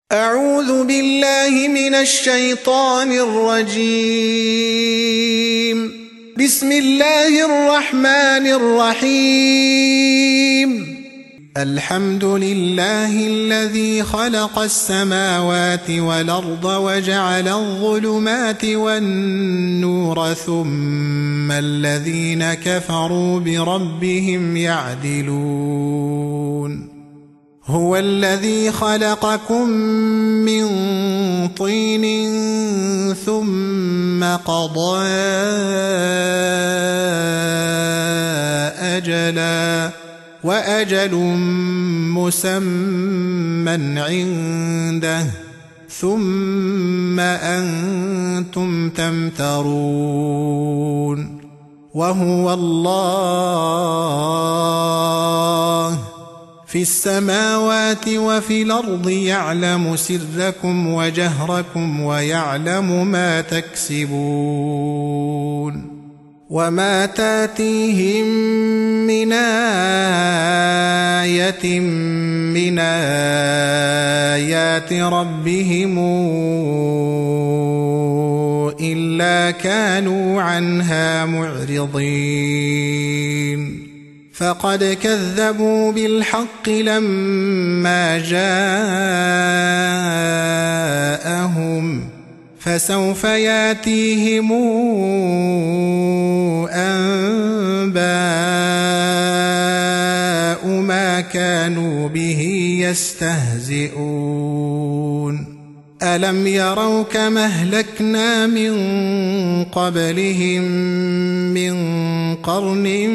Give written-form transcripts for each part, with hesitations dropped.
أعوذ بالله من الشيطان الرجيم. بسم الله الرحمن الرحيم. الحمد لله الذي خلق السماوات والأرض وجعل الظلمات والنور ثم الذين كفروا بربهم يعدلون. هو الذي خلقكم من طين ثم قضى أجلا وأجل مسمى عنده ثم أنتم تمترون. وهو الله في السماوات وفي الأرض يعلم سركم وجهركم ويعلم ما تكسبون. وما تاتيهم من آية من آيات ربهم إلا كانوا عنها معرضين. فقد كذبوا بالحق لما جاءهم فسوف ياتيهم أنباء ما كانوا به يستهزئون. ألم يروا كما أهلكنا من قبلهم من قرن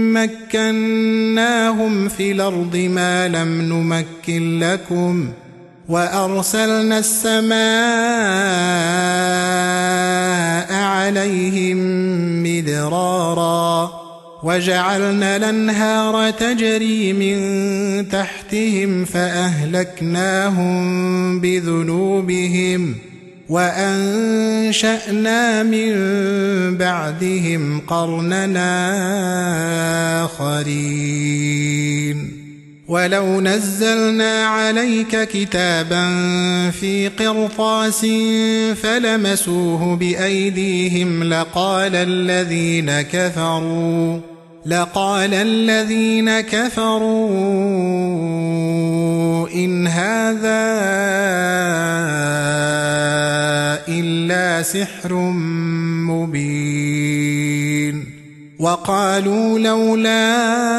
مكناهم في الأرض ما لم نمكن لكم وأرسلنا السماء عليهم مدرارا وجعلنا الأنهار تجري من تحتهم فأهلكناهم بذنوبهم وأنشأنا من بعدهم قرننا آخرين. ولو نزلنا عليك كتابا في قرطاس فلمسوه بأيديهم لقال الذين كفروا إن هذا إلا سحر مبين. وقالوا لولا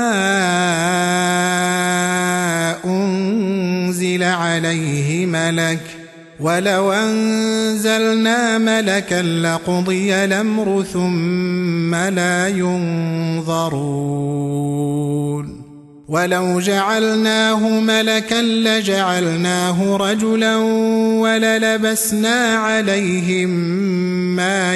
أنزل عليه ملك ولو أنزلنا ملكا لقضي الأمر ثم لا ينظرون. ولو جعلناه ملكا لجعلناه رجلا وللبسنا عليهم ما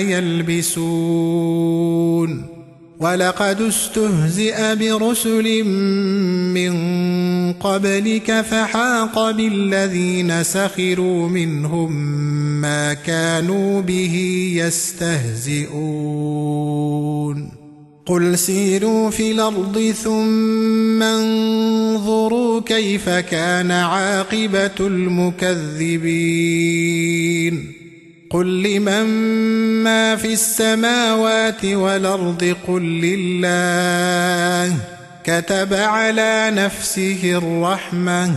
يلبسون. ولقد استهزئ برسل من قبلك فحاق بالذين سخروا منهم ما كانوا به يستهزئون. قل سيروا في الأرض ثم انظروا كيف كان عاقبة المكذبين. قل لمن ما في السماوات والأرض قل لله كتب على نفسه الرحمة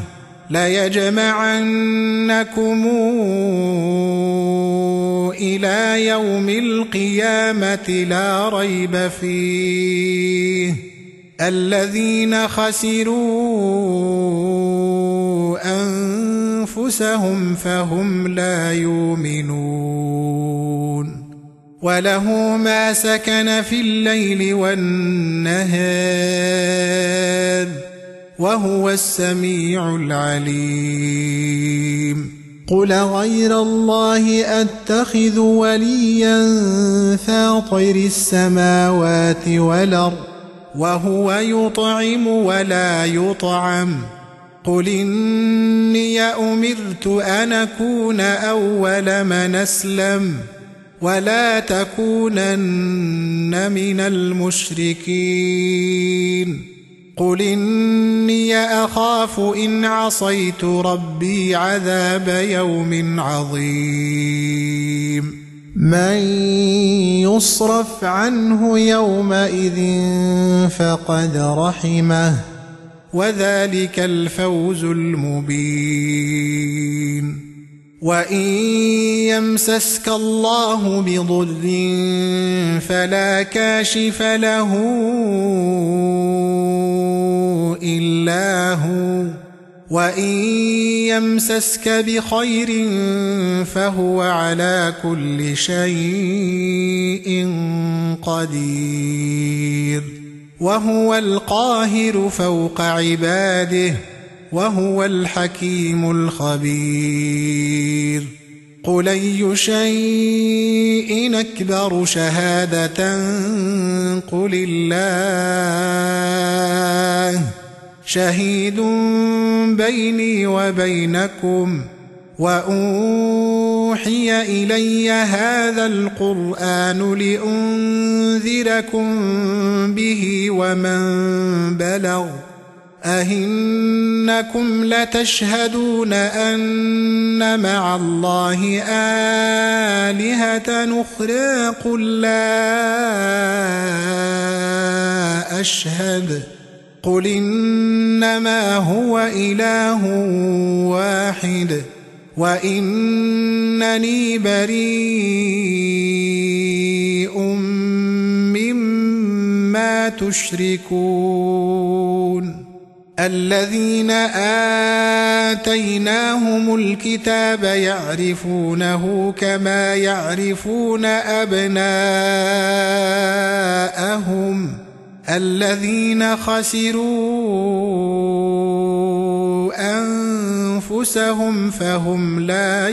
ليجمعنكم إلى يوم القيامة لا ريب فيه الذين خسروا أنفسهم فهم لا يؤمنون. وله ما سكن في الليل والنهار وهو السميع العليم. قل غير الله أتخذ وليا فاطر السماوات والأرض وهو يطعم ولا يطعم. قل إني أمرت أن أكون أول من أسلم ولا تكونن من المشركين. قل إني أخاف إن عصيت ربي عذاب يوم عظيم من يصرف عنه يومئذ فقد رحمه وذلك الفوز المبين وإن يمسسك الله بضر فلا كاشف له إلا هو وإن يمسسك بخير فهو على كل شيء قدير وهو القاهر فوق عباده وهو الحكيم الخبير قل أي شيء أكبر شهادة قل الله شهيد بيني وبينكم وأوحي إلي هذا القرآن لأنذركم به ومن بلغ أئنكم لتشهدون أن مع الله آلهة أخرى قل لا أشهد قل إنما هو إله واحد وإنني بريء مما تشركون الذين آتيناهم الكتاب يعرفونه كما يعرفون أبناءهم الذين خسروا أنفسهم فهم لا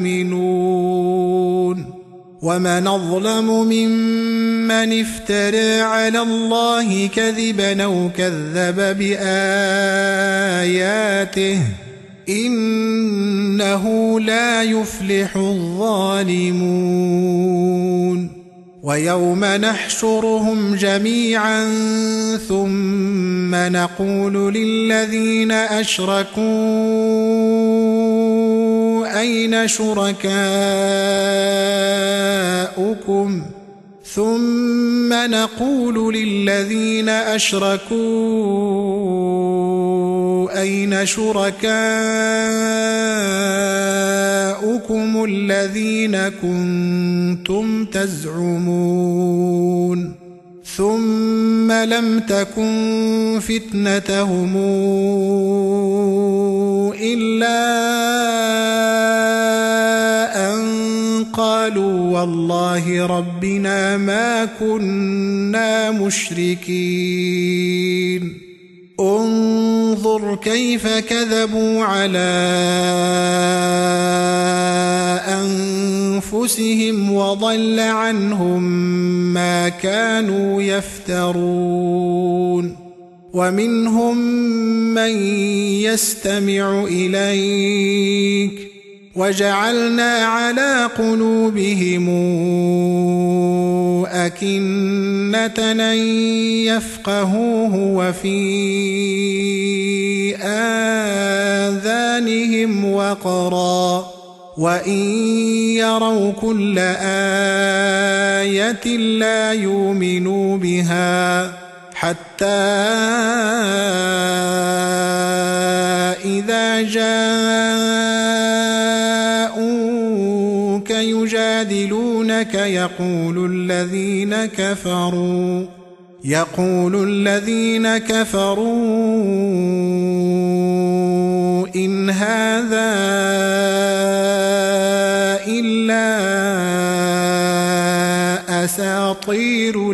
يؤمنون ومن أظلم ممن افترى على الله كذبا أو كذب بآياته إنه لا يفلح الظالمون ويوم نحشرهم جميعا ثم نقول للذين أشركوا أين شركاؤكم ثم نقول للذين أشركوا أين شركاؤكم الذين كنتم تزعمون ثم لم تكن فتنتهم إلا أن قالوا والله ربنا ما كنا مشركين انظر كيف كذبوا على أنفسهم وضل عنهم ما كانوا يفترون ومنهم من يستمع إليك وجعلنا على قلوبهم أكنة أن يفقهوه وفي آذانهم وقرا وإن يروا كل آية لا يؤمنوا بها حتى إذا جاءوك يجادلونك يقول الذين كفروا إن هذا إلا أساطير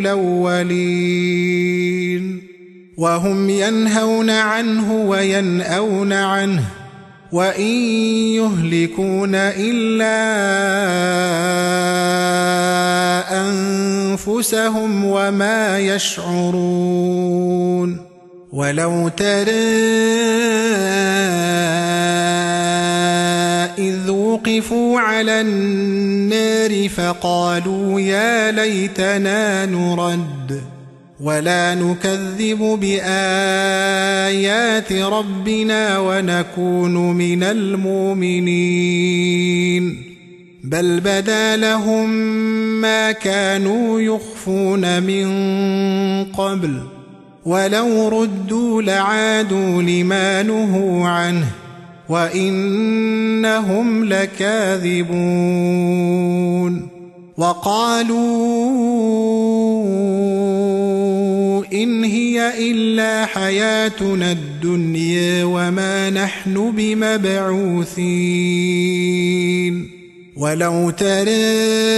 الأولين وهم ينهون عنه وينأون عنه وإن يهلكون إلا أنفسهم وما يشعرون ولو ترى إذ وقفوا على النار فقالوا يا ليتنا نرد ولا نكذب بآيات ربنا ونكون من المؤمنين بل بدا لهم ما كانوا يخفون من قبل ولو ردوا لعادوا لما نهوا عنه وإنهم لكاذبون وقالوا إن هي إلا حياتنا الدنيا وما نحن بمبعوثين ولو ترى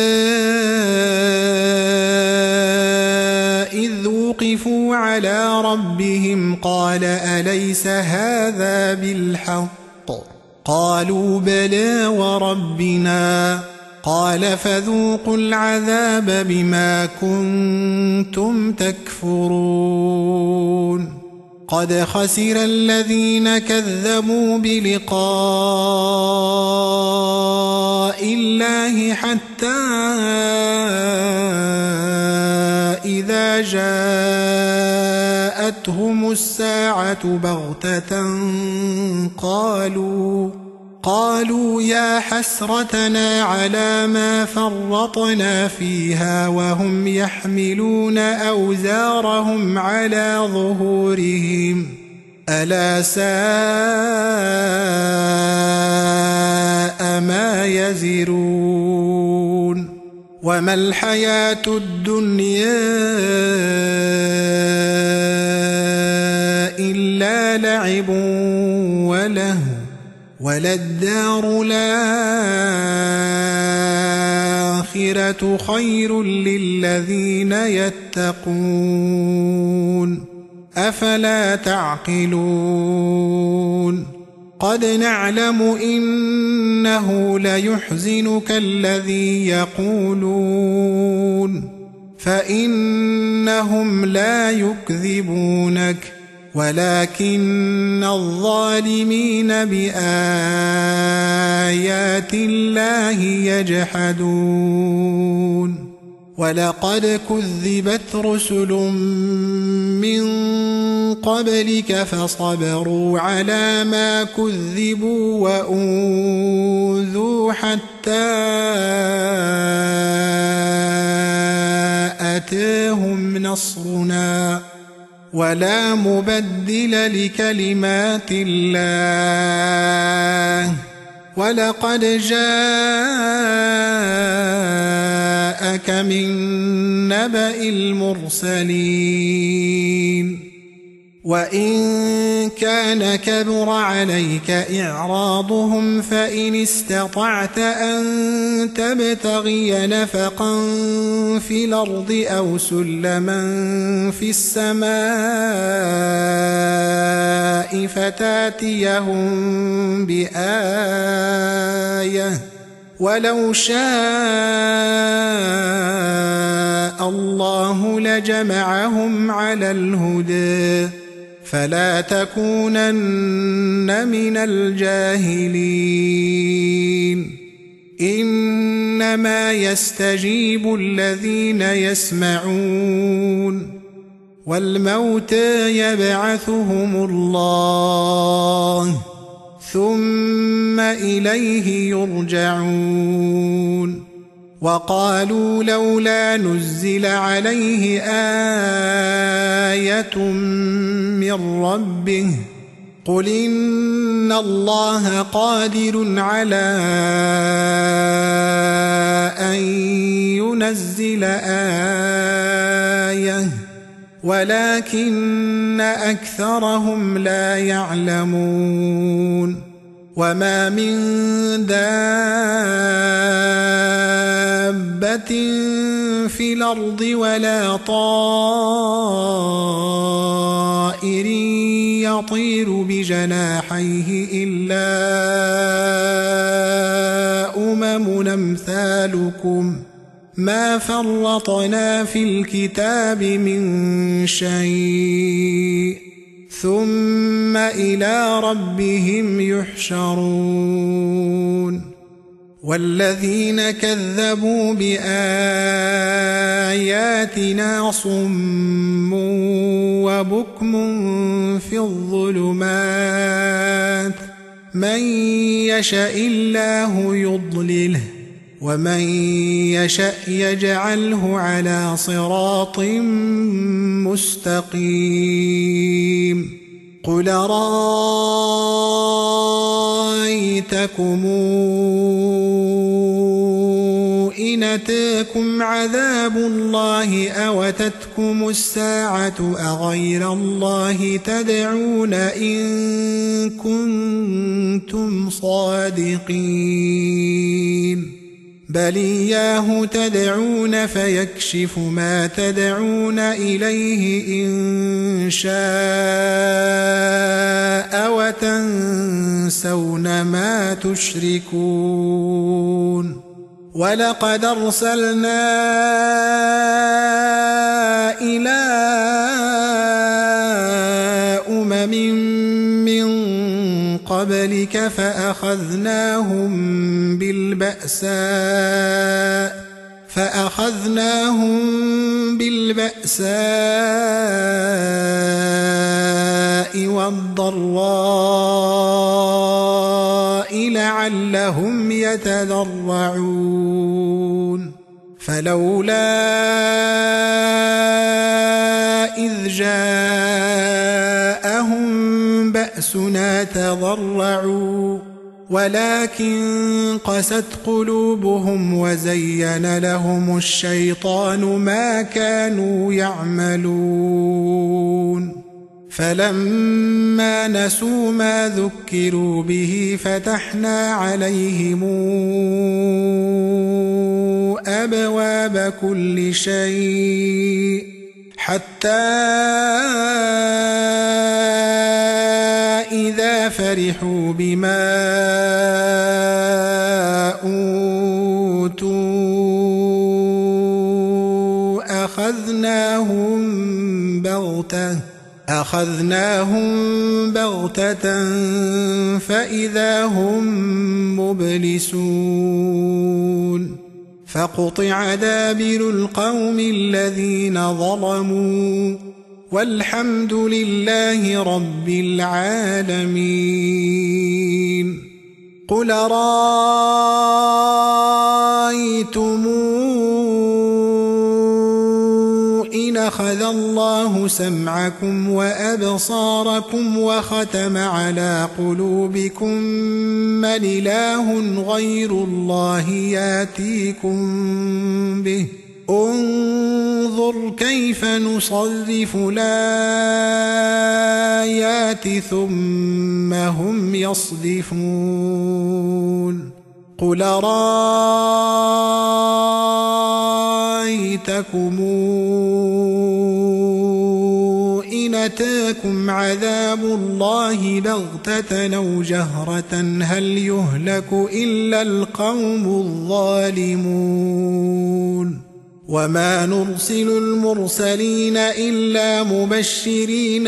إذ وقفوا على ربهم قال أليس هذا بالحق قالوا بلى وربنا قال فذوقوا العذاب بما كنتم تكفرون قد خسر الذين كذبوا بلقاء الله حتى إذا جاءتهم الساعة بغتة قالوا يا حسرتنا على ما فرطنا فيها وهم يحملون أوزارهم على ظهورهم ألا ساء ما يزرون وما الحياة الدنيا إلا لعب ولهو وللدار الآخرة خير للذين يتقون أفلا تعقلون قد نعلم إنه ليحزنك الذي يقولون فإنهم لا يكذبونك ولكن الظالمين بآيات الله يجحدون ولقد كذبت رسل من قبلك فصبروا على ما كذبوا وأوذوا حتى أتاهم نصرنا ولا مبدل لكلمات الله ولقد جاءك من نبأ المرسلين وإن كان كبر عليك إعراضهم فإن استطعت أن تبتغي نفقا في الأرض أو سلما في السماء فتاتيهم بآية ولو شاء الله لجمعهم على الهدى فلا تكونن من الجاهلين إنما يستجيب الذين يسمعون والموتى يبعثهم الله ثم إليه يرجعون وقالوا لولا نزل عليه آية من ربه قل إن الله قادر على أن ينزل آية ولكن أكثرهم لا يعلمون وما من دابة في الأرض ولا طائر يطير بجناحيه إلا أمثالكم ما فرطنا في الكتاب من شيء ثم إلى ربهم يحشرون والذين كذبوا بآياتنا صم وبكم في الظلمات من يشاء الله يضلله ومن يشاء يجعله على صراط مستقيم قل رأيتكم إن أتاكم عذاب الله أو أتتكم الساعة أغير الله تدعون إن كنتم صادقين بل إياه تدعون فيكشف ما تدعون إليه إن شاء وتنسون ما تشركون ولقد أرسلنا إلى من قبلك فأخذناهم بالبأساء والضراء لعلهم يتضرعون فلولا إذ جاءهم بأسنا تضرعوا ولكن قست قلوبهم وزين لهم الشيطان ما كانوا يعملون فلما نسوا ما ذكروا به فتحنا عليهم أبواب كل شيء حتى إذا فرحوا بما أوتوا أخذناهم بغتة فإذا هم مبلسون فقطع دابر القوم الذين ظلموا والحمد لله رب العالمين قل رأيتم إن أخذ الله سمعكم وأبصاركم وختم على قلوبكم من إله غير الله ياتيكم به انظر كيف نصرف الآيات ثم هم يصدفون قل رأيتكم إن أتاكم عذاب الله بغتة أو جهرة هل يهلك إلا القوم الظالمون وما نرسل المرسلين إلا مبشرين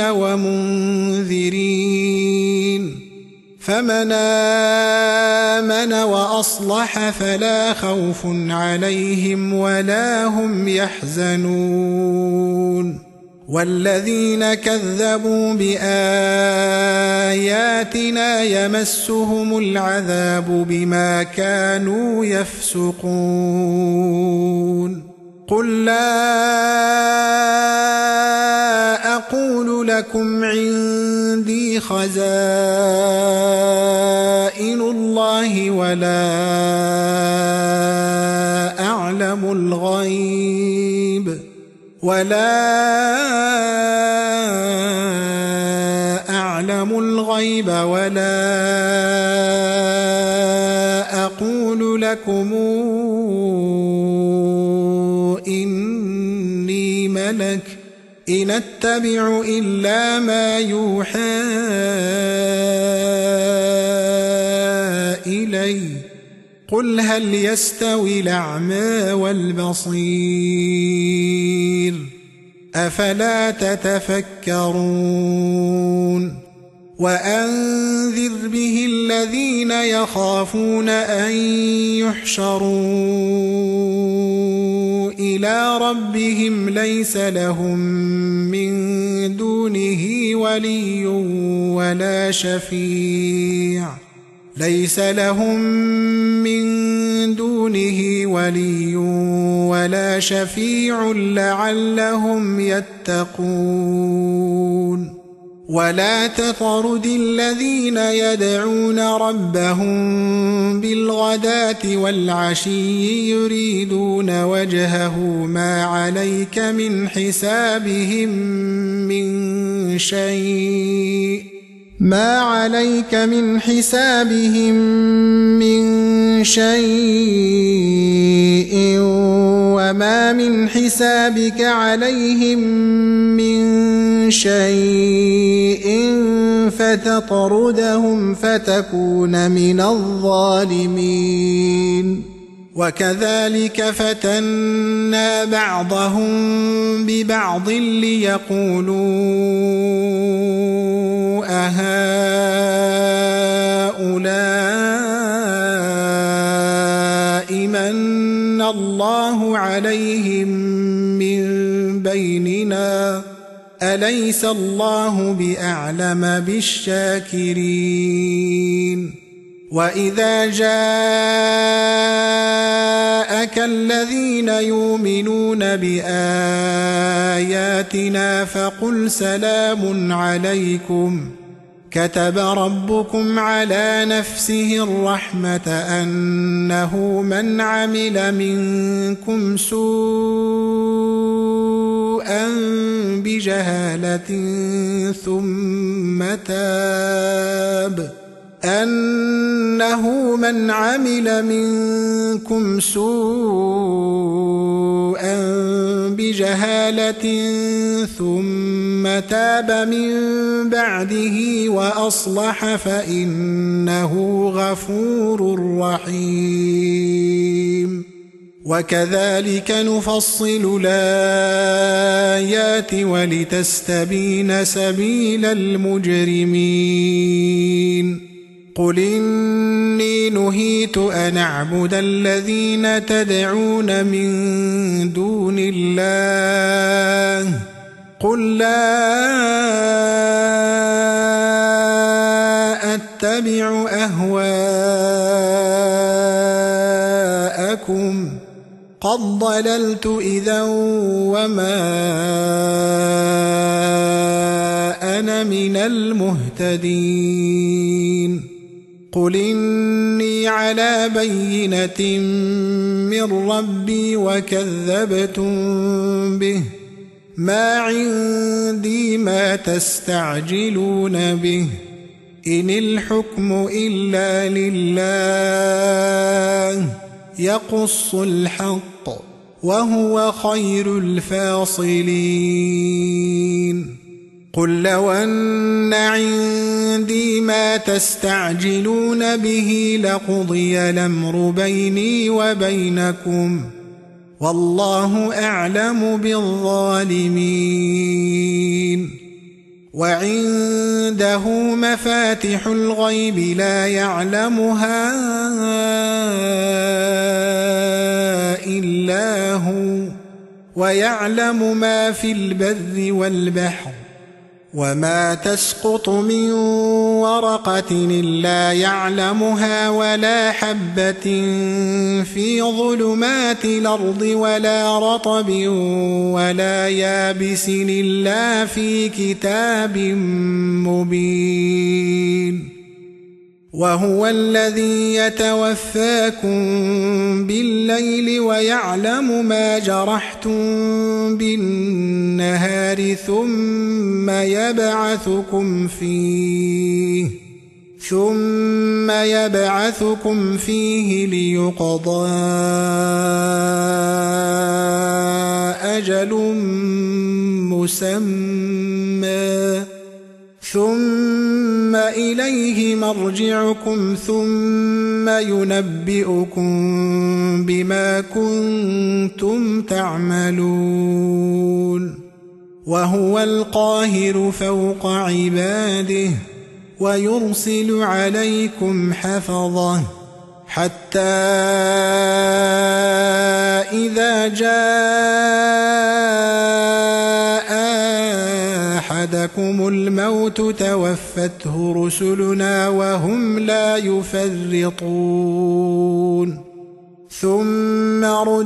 ومنذرين فمن آمن وأصلح فلا خوف عليهم ولا هم يحزنون والذين كذبوا بآياتنا يمسهم العذاب بما كانوا يفسقون قل لا أقول لكم عندي خزائن الله ولا أعلم الغيب ولا أقول لكم إني ملك إن أتبع إلا ما يوحى إلي قل هل يستوي الأعمى والبصير أفلا تتفكرون وأنذر به الذين يخافون أن يحشروا إلى ربهم ليس لهم من دونه ولي ولا شفيع لعلهم يتقون ولا تطرد الذين يدعون ربهم بالغداة والعشي يريدون وجهه ما عليك من حسابهم من شيء وما من حسابك عليهم من شيء فتطردهم فتكون من الظالمين وكذلك فتنا بعضهم ببعض ليقولوا أهؤلاء من الله عليهم من بيننا أليس الله بأعلم بالشاكرين وإذا جاءك الذين يؤمنون بآياتنا فقل سلام عليكم كتب ربكم على نفسه الرحمة أنه من عمل منكم سوءا بجهالة ثم تاب من بعده وأصلح فإنه غفور رحيم وكذلك نفصل الآيات ولتستبين سبيل المجرمين قل إني نهيت أن أعبد الذين تدعون من دون الله قل لا أتبع أهواءكم قد ضللت إذا وما أنا من المهتدين قل إني على بينة من ربي وكذبتم به ما عندي ما تستعجلون به إن الحكم إلا لله يقص الحق وهو خير الفاصلين قل لو أن عندي ما تستعجلون به لقضي الأمر بيني وبينكم والله أعلم بالظالمين وعنده مفاتح الغيب لا يعلمها إلا هو ويعلم ما في البر والبحر وما تسقط من ورقة إلا يعلمها ولا حبة في ظلمات الأرض ولا رطب ولا يابس إلا في كتاب مبين وهو الذي يتوفاكم بالليل ويعلم ما جرحتم بالنهار ثم يبعثكم فيه ليقضى أجل مسمى ثم إليه مرجعكم ثم ينبئكم بما كنتم تعملون وهو القاهر فوق عباده ويرسل عليكم حفظة حتى إذا جاء أحدكم الموت توفته رسلنا وهم لا يفرطون ثم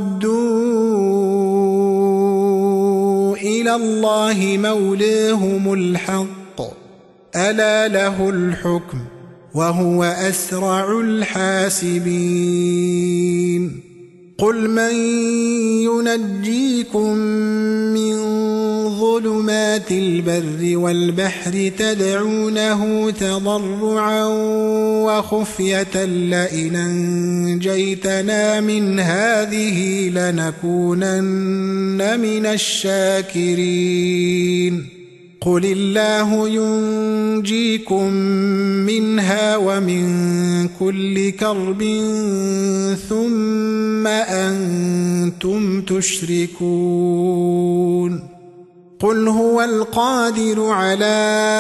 ردوا إلى الله مولاهم الحق ألا له الحكم وهو أسرع الحاسبين قل من ينجيكم من ظلمات البر والبحر تدعونه تضرعا وخفية لئن أنجيتنا من هذه لنكونن من الشاكرين قل الله ينجيكم منها ومن كل كرب ثم أنتم تشركون قل هو القادر على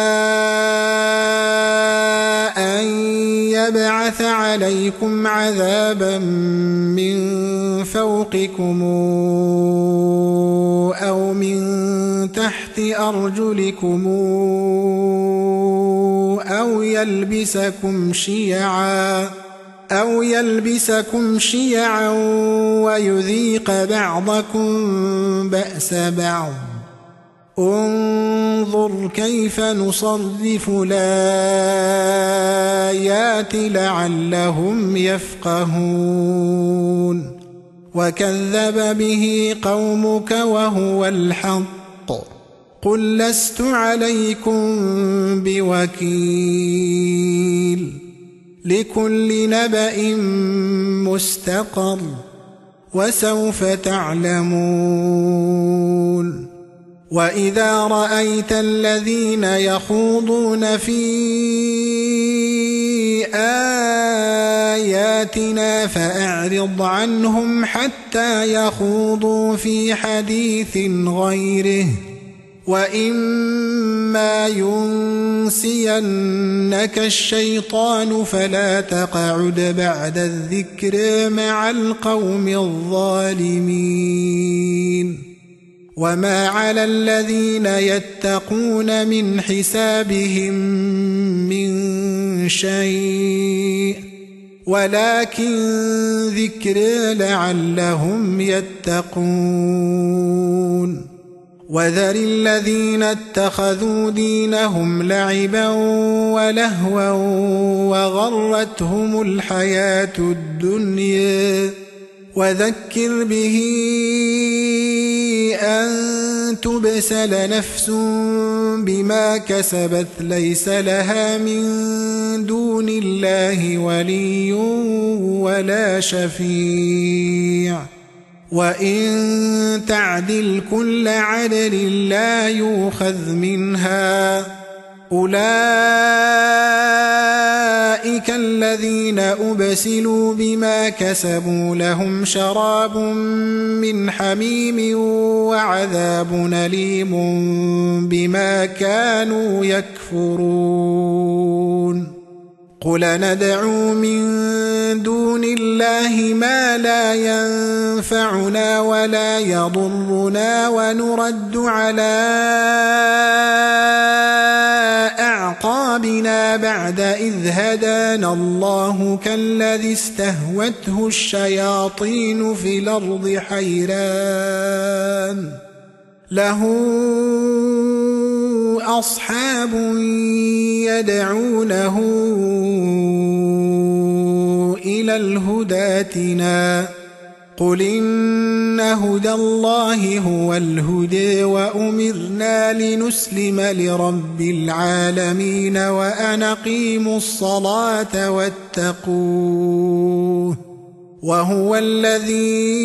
أن يبعث عليكم عذابا من فوقكم أو من تحت أرجلكم أو يلبسكم شيعا ويذيق بعضكم بأس بعض انظر كيف نصرف الآيات لعلهم يفقهون وكذب به قومك وهو الحق قل لست عليكم بوكيل لكل نبأ مستقر وسوف تعلمون وإذا رأيت الذين يخوضون في آياتنا فأعرض عنهم حتى يخوضوا في حديث غيره وإما ينسينك الشيطان فلا تقعد بعد الذكر مع القوم الظالمين وما على الذين يتقون من حسابهم من شيء ولكن ذكر لعلهم يتقون وذر الذين اتخذوا دينهم لعبا ولهوا وغرتهم الحياة الدنيا وذكر به أن تبسل نفس بما كسبت ليس لها من دون الله ولي ولا شفيع وإن تعدل كل عدل لا يؤخذ منها أولئك الذين أبسلوا بما كسبوا لهم شراب من حميم وعذاب أليم بما كانوا يكفرون قل ندعو من دون الله ما لا ينفعنا ولا يضرنا ونرد على أعقابنا بعد إذ هدانا الله كالذي استهوته الشياطين في الأرض حيران له أصحاب يدعونه إلى الهدى ائتنا قل إن هدى الله هو الهدى وأمرنا لنسلم لرب العالمين وأن أقيموا الصلاة واتقوه وهو الذي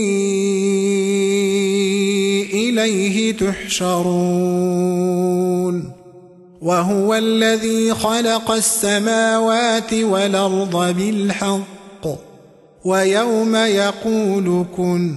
إليه تحشرون وهو الذي خلق السماوات والأرض بالحق ويوم يقول كن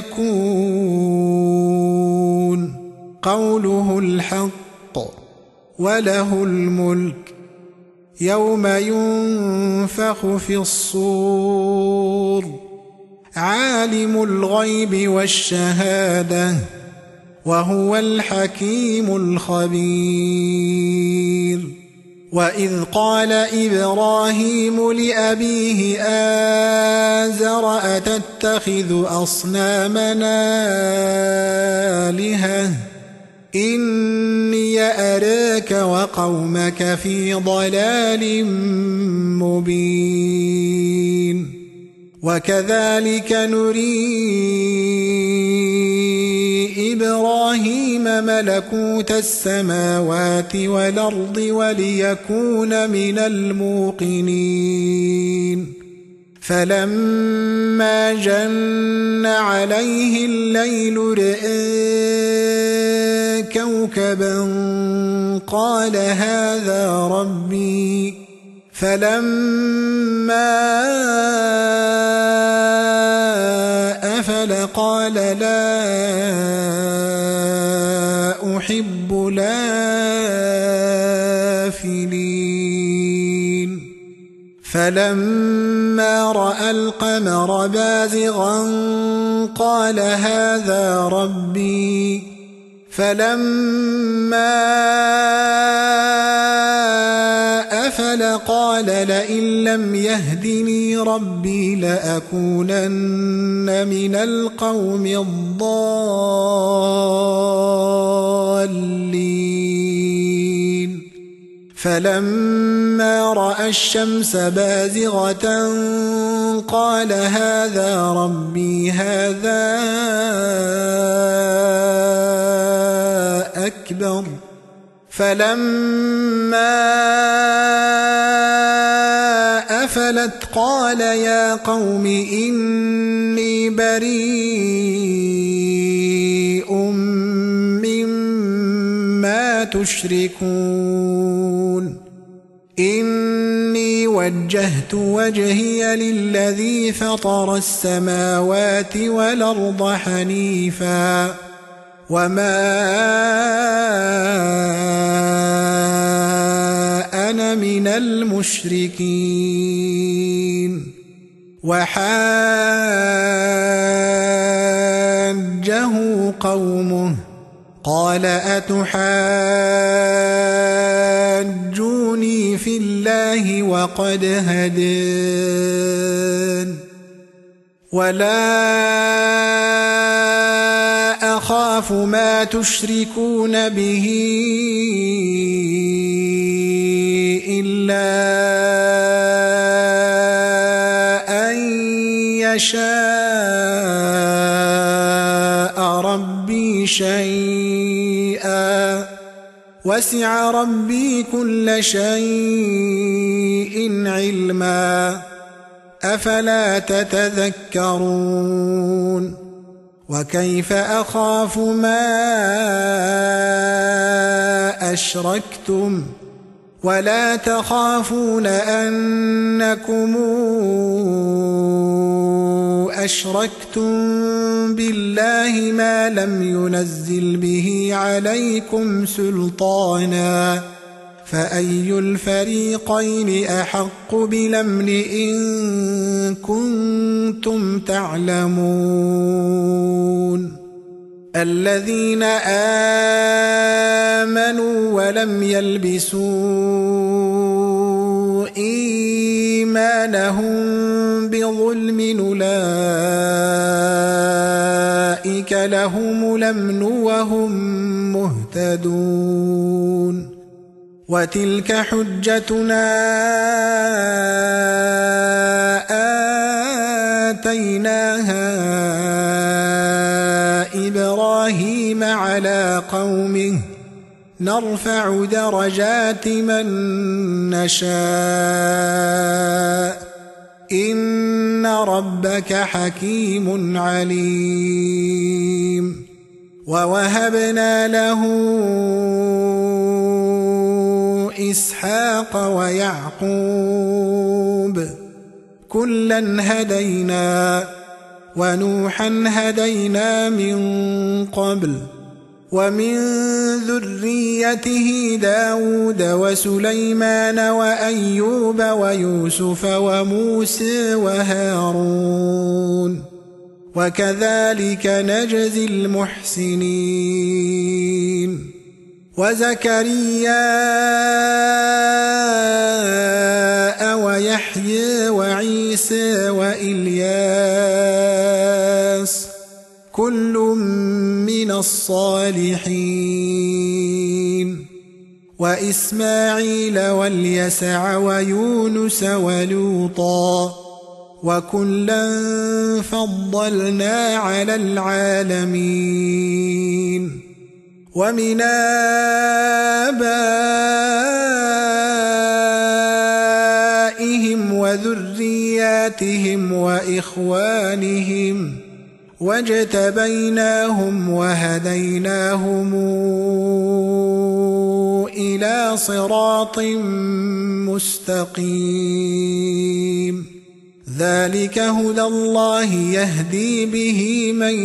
فيكون قوله الحق وله الملك يوم ينفخ في الصور عالم الغيب والشهادة وهو الحكيم الخبير وإذ قال إبراهيم لأبيه آزر أتتخذ أصنامنا آلهة إني أراك وقومك في ضلال مبين وكذلك نري إبراهيم ملكوت السماوات والأرض وليكون من الموقنين فلما جن عليه الليل رأى كوكبا قال هذا ربي فلما أفل قال لا أحب الآفلين فلما رأى القمر بازغا قال هذا ربي فلما أفل قال لئن لم يهدني ربي لأكونن من القوم الضالين فلما رأى الشمس بازغة قال هذا ربي هذا أكبر فلما أفلت قال يا قوم إني بريء مما تشركون إني وجهت وجهي للذي فطر السماوات والأرض حنيفا وما أنا من المشركين وحاجه قومه قال أتحاجوني في الله وقد هدان ولا أخاف ما تشركون به إلا أن يشاء ربي شيئا وسع ربي كل شيء علما أفلا تتذكرون وكيف أخاف ما أشركتم ولا تخافون أنكم أشركتم بالله ما لم ينزل به عليكم سلطانا فأي الفريقين أحق بالأمن إن كنتم تعلمون الذين آمنوا ولم يلبسوا إيمانهم بظلم أولئك لهم الأمن وهم مهتدون وتلك حجتنا آتيناها إبراهيم على قومه نرفع درجات من نشاء إن ربك حكيم عليم ووهبنا له إسحاق ويعقوب كلا هدينا ونوحا هدينا من قبل ومن ذريته داود وسليمان وأيوب ويوسف وموسى وهارون وكذلك نجزي المحسنين وزكريا ويحيى وعيسى وإلياس كل من الصالحين وإسماعيل واليسع ويونس ولوطا وكلا فضلنا على العالمين ومن آبائهم وذرياتهم وإخوانهم واجتبيناهم وهديناهم إلى صراط مستقيم ذلك هدى الله يهدي به من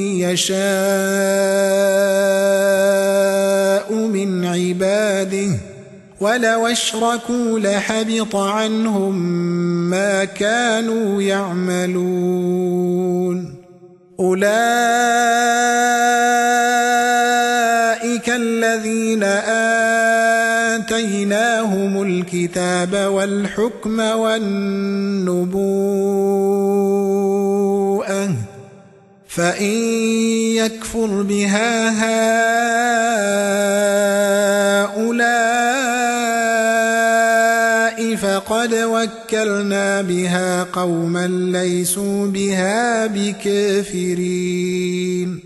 يشاء من عباده ولو أشركوا لحبط عنهم ما كانوا يعملون أولئك الذين آتيناهم الكتاب والحكم والنبوءة فإن يكفر بها هؤلاء فقد وكلنا بها قوما ليسوا بها بكافرين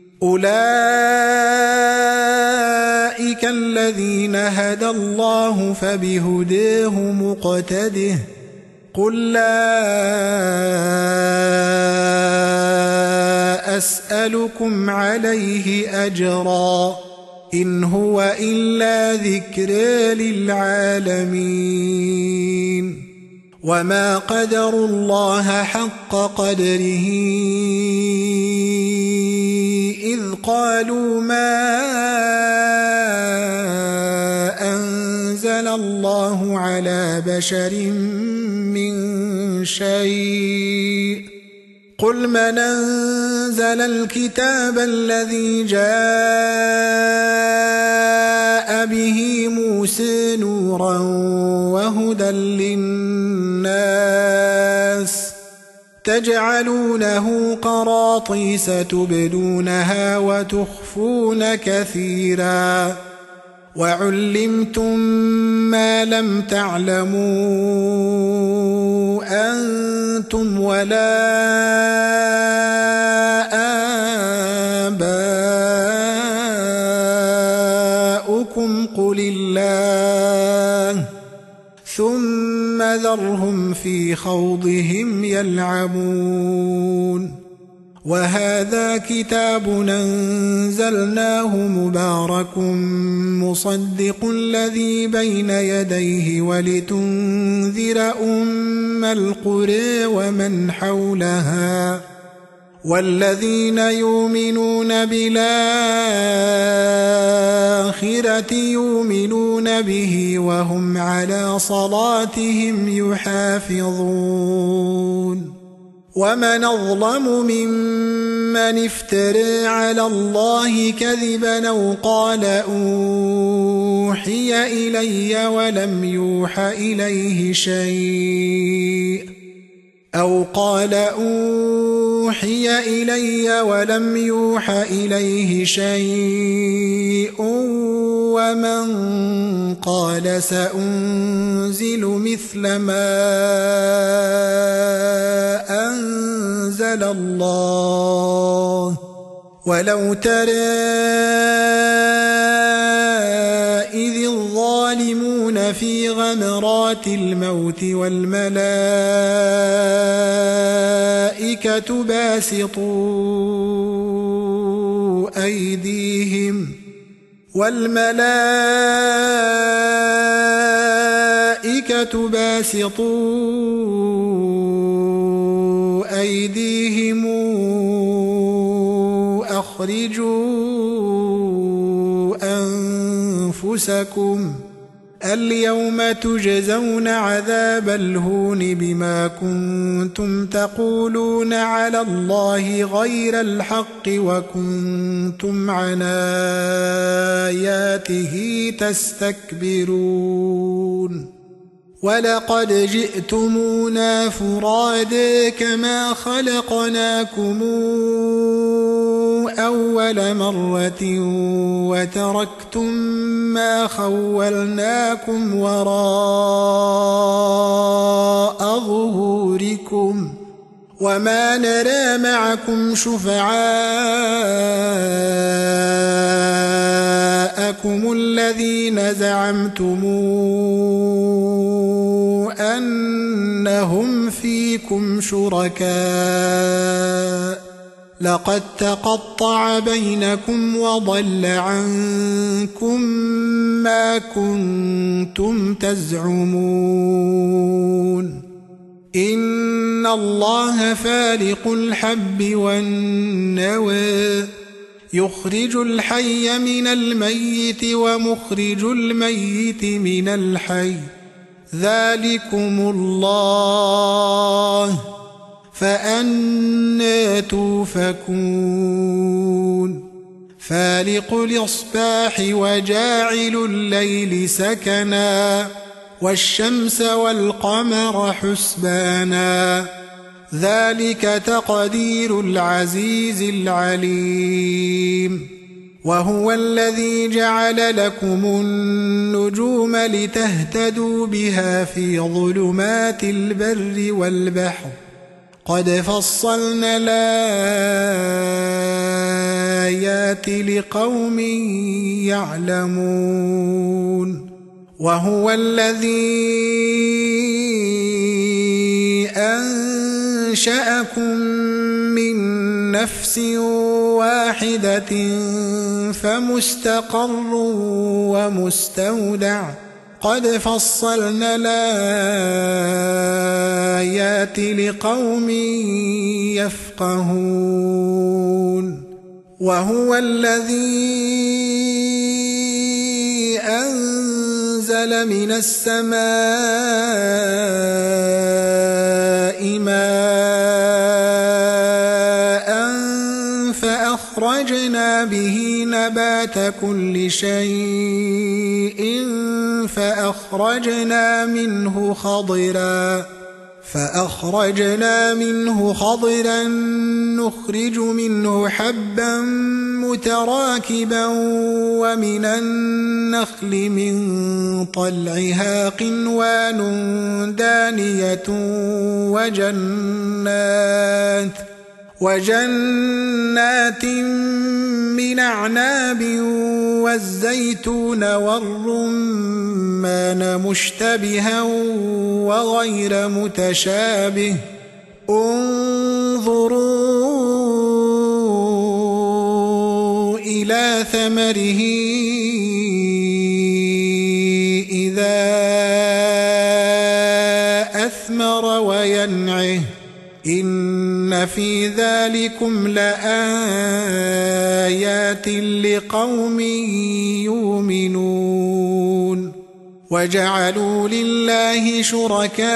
أولئك الذين هدى الله فبهداه مقتده قل لا أسألكم عليه أجرا إن هو إلا ذكر للعالمين وما قدروا الله حق قدره إذ قالوا ما أنزل الله على بشر من شيء قل من أنزل الكتاب الذي جاء به موسى نورا وهدى للناس تجعلونه قراطيس تبدونها وتخفون كثيرا وعلمتم ما لم تعلموا أنتم ولا آباؤكم قل الله ثم ذرهم في خوضهم يلعبون وهذا كتاب أنزلناه مبارك مصدق الذي بين يديه ولتنذر أم القرى ومن حولها والذين يؤمنون بالآخرة يؤمنون به وهم على صلاتهم يحافظون ومن أظلم ممن افترى على الله كذبا أو قال أوحي إلي ولم يوح إليه شيء ومن قال سأنزل مثل ما أنزل الله ولو ترى إذ الظالمون في غمرات الموت والملائكة باسطوا أيديهم أخرجوا أنفسكم اليوم تجزون عذاب الهون بما كنتم تقولون على الله غير الحق وكنتم عن آياته تستكبرون ولقد جئتمونا فرادا كما خلقناكم أول مرة وتركتم ما خولناكم وراء ظهوركم وما نرى معكم شفعاءكم الذين زعمتم أنهم فيكم شركاء لقد تقطع بينكم وضل عنكم ما كنتم تزعمون إن الله فالق الحب والنوى يخرج الحي من الميت ومخرج الميت من الحي ذلكم الله فأنى توفكون فالق الإصباح وجاعل الليل سكنا والشمس والقمر حسبانا ذلك تقدير العزيز العليم وهو الذي جعل لكم النجوم لتهتدوا بها في ظلمات البر والبحر قد فصلنا الآيات لقوم يعلمون وهو الذي أنشأكم من نفس واحدة فمستقر ومستودع قد فصلنا الآيات لقوم يفقهون وهو الذي أنزل من السماء ماء فأخرجنا به نبات كل شيء فأخرجنا منه خضرا نخرج منه حبا متراكبا ومن النخل من طلعها قنوان دانية وجنات من أعناب والزيتون والرمان مشتبها وغير متشابه انظروا إلى ثمره إذا أثمر وينعه إن في ذلكم لآيات لقوم يؤمنون وجعلوا لله شركاء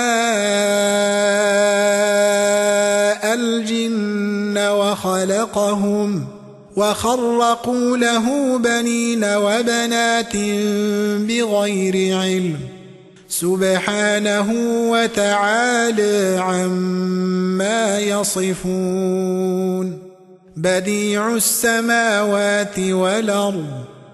الجن وخلقهم وخرقوا له بنين وبنات بغير علم سبحانه وتعالى عما يصفون بديع السماوات والأرض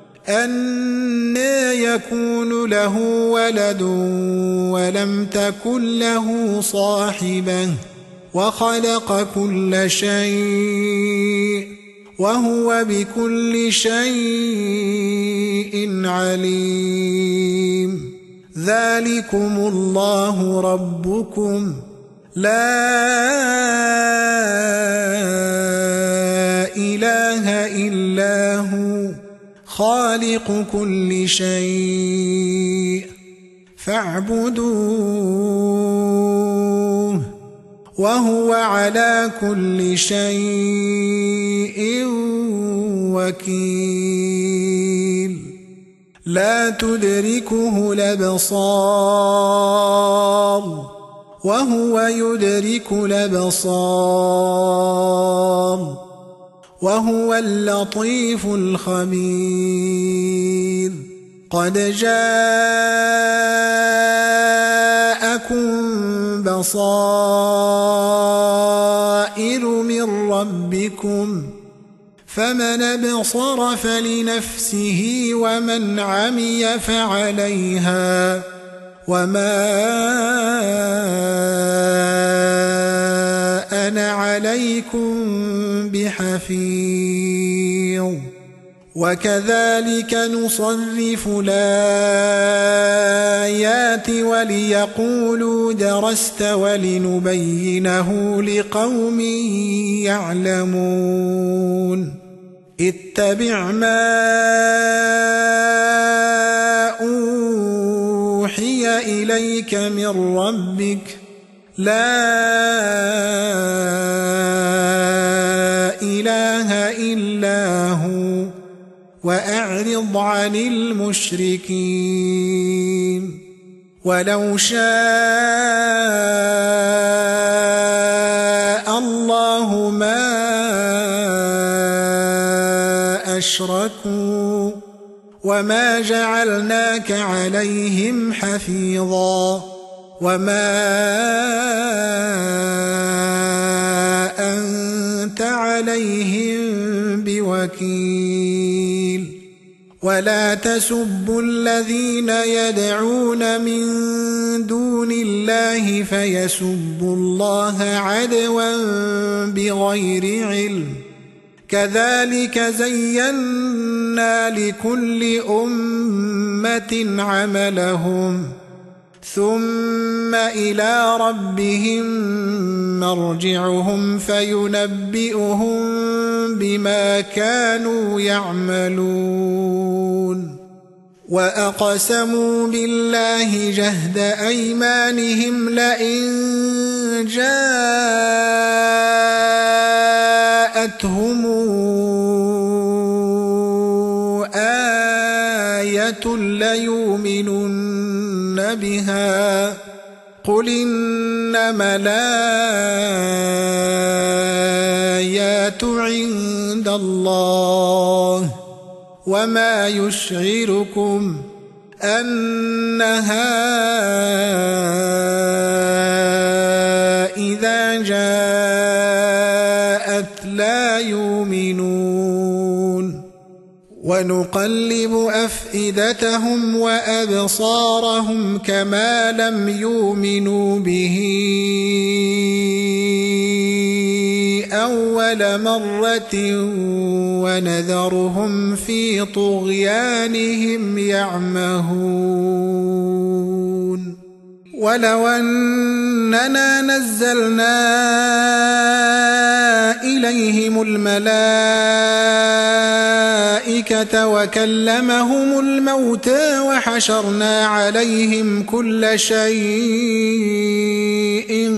أنى يكون له ولد ولم تكن له صاحبة وخلق كل شيء وهو بكل شيء عليم ذلكم الله ربكم لا إله إلا هو خالق كل شيء فاعبدوه وهو على كل شيء وكيل لا تدركه الأبصار وهو يدرك الأبصار وهو اللطيف الخبير قد جاءكم بصائر من ربكم فمن أبصر فلنفسه ومن عمي فعليها وما أنا عليكم بحفيظ وكذلك نصرف الآيات وليقولوا درست ولنبينه لقوم يعلمون اتبع ما أوحي إليك من ربك لا إله إلا هو وأعرض عن المشركين ولو شاء الله ما أشركوا وما جعلناك عليهم حفيظا وما أنت عليهم بوكيل ولا تسبوا الذين يدعون من دون الله فيسبوا الله عدوا بغير علم كذلك زينا لكل أمة عملهم ثم إلى ربهم مرجعهم فينبئهم بما كانوا يعملون وأقسموا بالله جهد أيمانهم لئن جاءتهم آية ليؤمنن بها قل إنما الآيات عند الله وما يشعركم أنها إذا جاءت لا يؤمنون ونقلب أفئدتهم وأبصارهم كما لم يؤمنوا به أول مرة ونذرهم في طغيانهم يعمهون ولو أننا نزلنا إليهم الملائكة وكلمهم الموتى وحشرنا عليهم كل شيء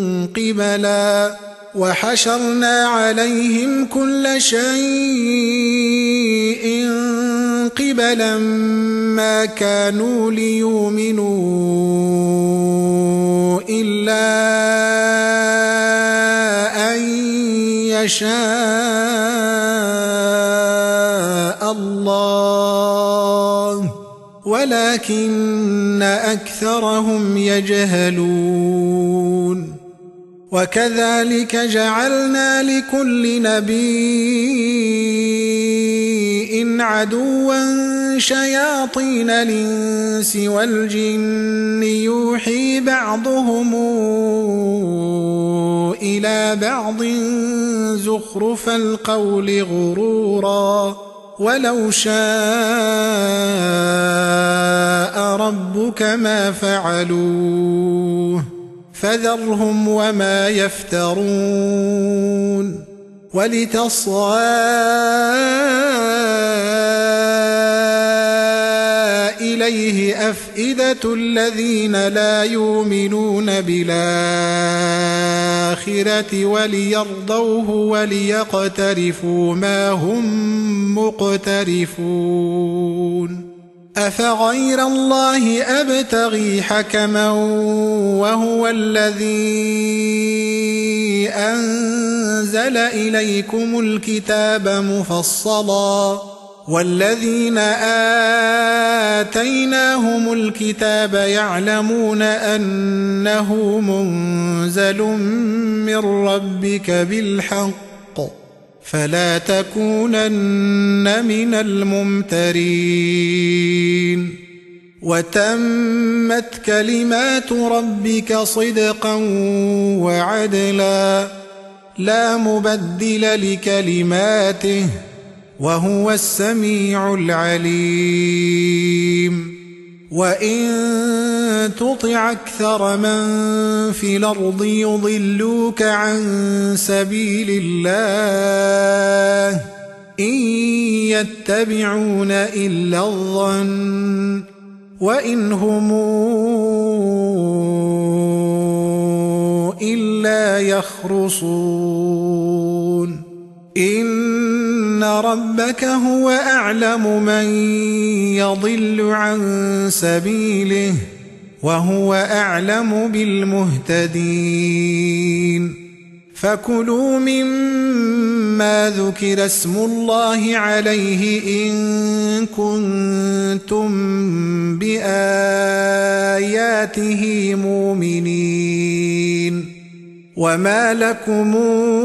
قبلا ما كانوا ليؤمنوا إلا أن يشاء الله ولكن أكثرهم يجهلون وكذلك جعلنا لكل نبي عدوا شياطين الإنس والجن يوحي بعضهم إلى بعض زخرف القول غرورا ولو شاء ربك ما فعلوه فذرهم وما يفترون ولتصغى إليه أفئدة الذين لا يؤمنون بالآخرة وليرضوه وليقترفوا ما هم مقترفون أفغير الله أبتغي حكما وهو الذي أنزل إليكم الكتاب مفصلا والذين آتيناهم الكتاب يعلمون أنه منزل من ربك بالحق فلا تكونن من الممترين وتمت كلمات ربك صدقا وعدلا لا مبدل لكلماته وهو السميع العليم وإن تطع أكثر من في الأرض يضلوك عن سبيل الله إن يتبعون إلا الظن وإن هم إلا يخرصون إن ربك هو أعلم من يضل عن سبيله وهو أعلم بالمهتدين فكلوا مما ذكر اسم الله عليه إن كنتم بآياته مؤمنين وما لكم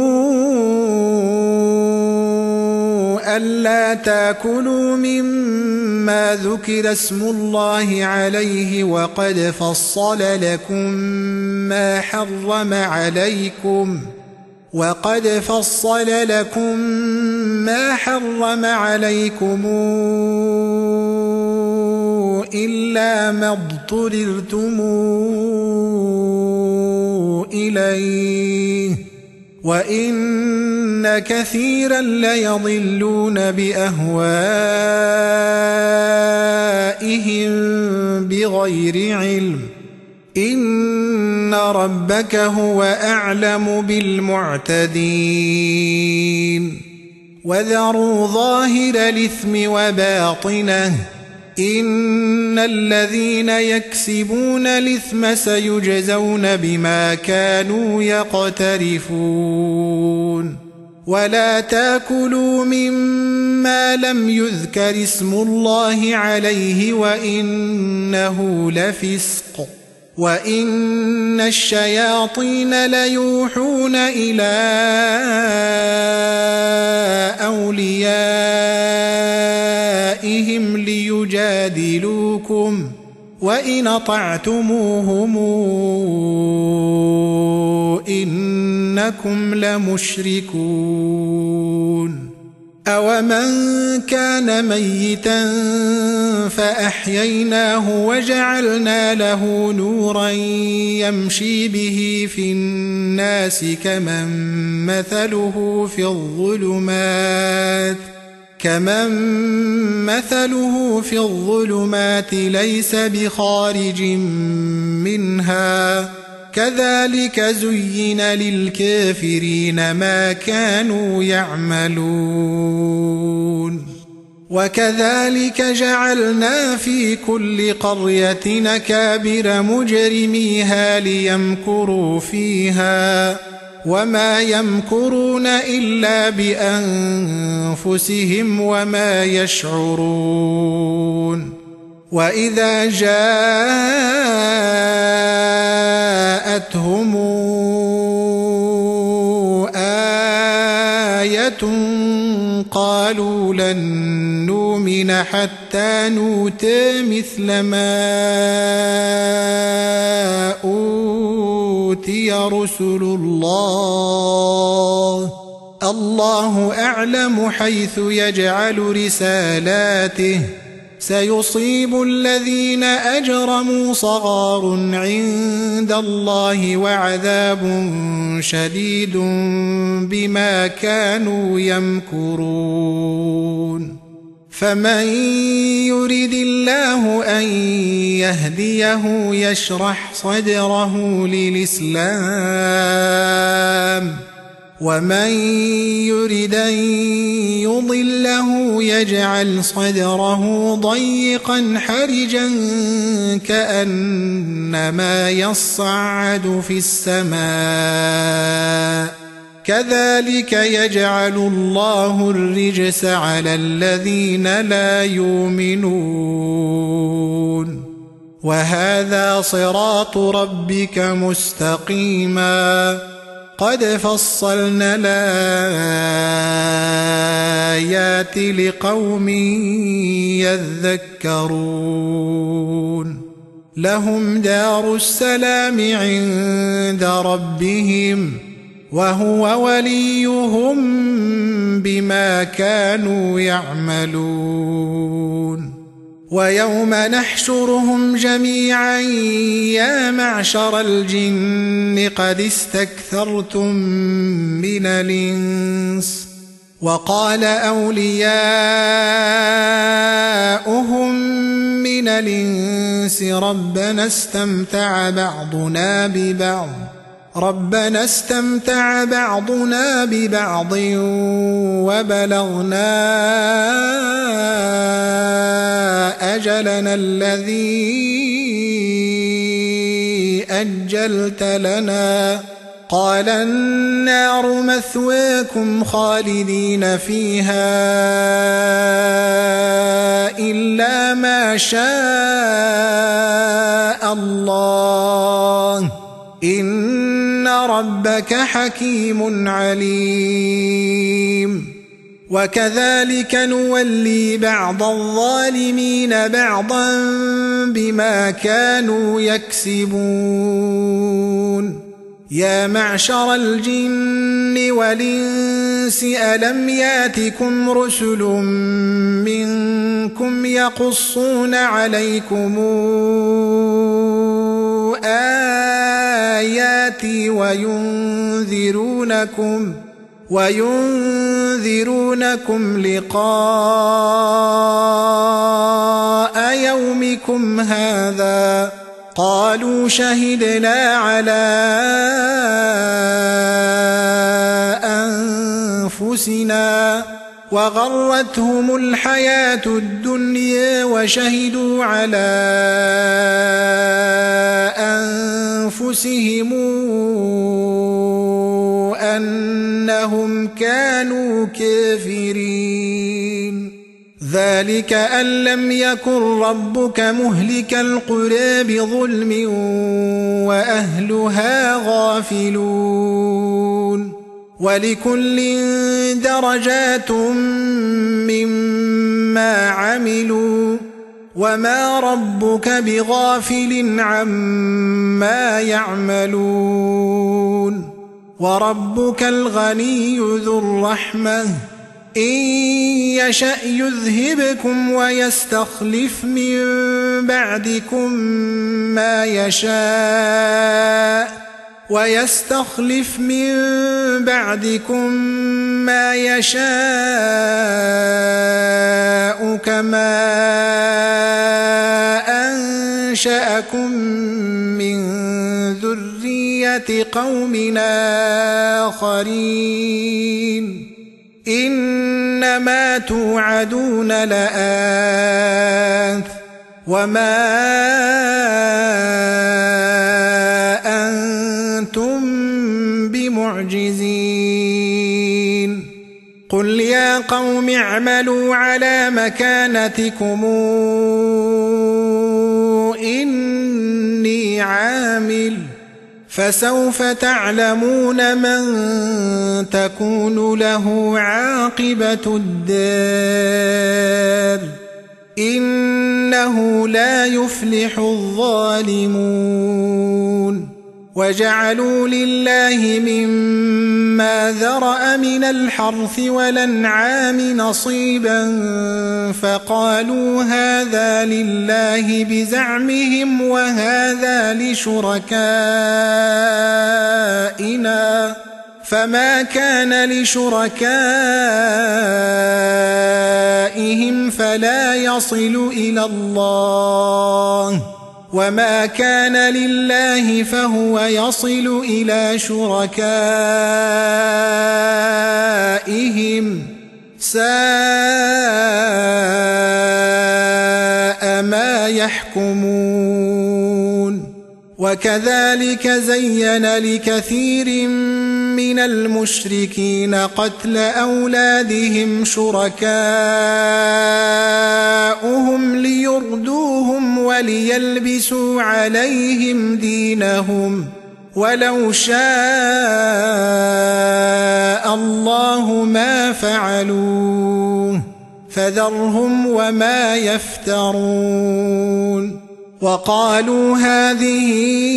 ألا تأكلوا مما ذكر اسم الله عليه وقد فصل لكم ما حرم عليكم إلا ما اضطررتم إليه وإن كثيرا ليضلون بأهوائهم بغير علم إن ربك هو أعلم بالمعتدين وذروا ظاهر الإثم وباطنه إن الذين يكسبون الإثم سيجزون بما كانوا يقترفون ولا تأكلوا مما لم يذكر اسم الله عليه وإنه لفسق وإن الشياطين ليوحون إلى أوليائهم ليجادلوكم وإن أطعتموهم إنكم لمشركون أومن كان ميتا فأحييناه وجعلنا له نورا يمشي به في الناس كمن مثله في الظلمات ليس بخارج منها كذلك زين للكافرين ما كانوا يعملون وكذلك جعلنا في كل قرية أكابر مجرميها ليمكروا فيها وما يمكرون إلا بأنفسهم وما يشعرون وإذا جاءتهم آية قالوا لن نؤمن حتى نؤتى مثل ما أوتي رسل الله أعلم حيث يجعل رسالاته سيصيب الذين أجرموا صغار عند الله وعذاب شديد بما كانوا يمكرون فمن يرد الله أن يهديه يشرح صدره للإسلام ومن يرد أن يضله يجعل صدره ضيقا حرجا كأنما يصعد في السماء كذلك يجعل الله الرجس على الذين لا يؤمنون وهذا صراط ربك مستقيما قد فصلنا الآيات لقوم يذكرون لهم دار السلام عند ربهم وهو وليهم بما كانوا يعملون ويوم نحشرهم جميعا يا معشر الجن قد استكثرتم من الإنس وقال أولياؤهم من الإنس ربنا استمتع بعضنا ببعض وبلغنا أجلنا الذي أجلت لنا قال النار مثواكم خالدين فيها إلا ما شاء الله إن ربك حكيم عليم وكذلك نولي بعض الظالمين بعضا بما كانوا يكسبون يا معشر الجن والإنس ألم ياتكم رسل منكم يقصون عليكم آياتي وينذرونكم لقاء يومكم هذا قالوا شهدنا على أنفسنا وغرتهم الحياة الدنيا وشهدوا على أنفسهم أنهم كانوا كافرين ذلك أن لم يكن ربك مهلك القرى بظلم وأهلها غافلون ولكل درجات مما عملوا وما ربك بغافل عما يعملون وربك الغني ذو الرحمة إن يشأ يذهبكم ويستخلف من بعدكم ما يشاء كما أنشأكم من ذرية قوم آخرين إنما توعدون لآت وما أنتم بمعجزين قل يا قوم اعملوا على مكانتكم إني عامل فسوف تعلمون من تكون له عاقبة الدار إنه لا يفلح الظالمون وجعلوا لله مما ذرأ من الحرث والأنعام نصيبا فقالوا هذا لله بزعمهم وهذا لشركائنا فما كان لشركائهم فلا يصل إلى الله وما كان لله فهو يصل إلى شركائهم ساء ما يحكمون وكذلك زين لكثير من المشركين قتل أولادهم شركاؤهم ليردوهم وليلبسوا عليهم دينهم ولو شاء الله ما فعلوه فذرهم وما يفترون وقالوا هذه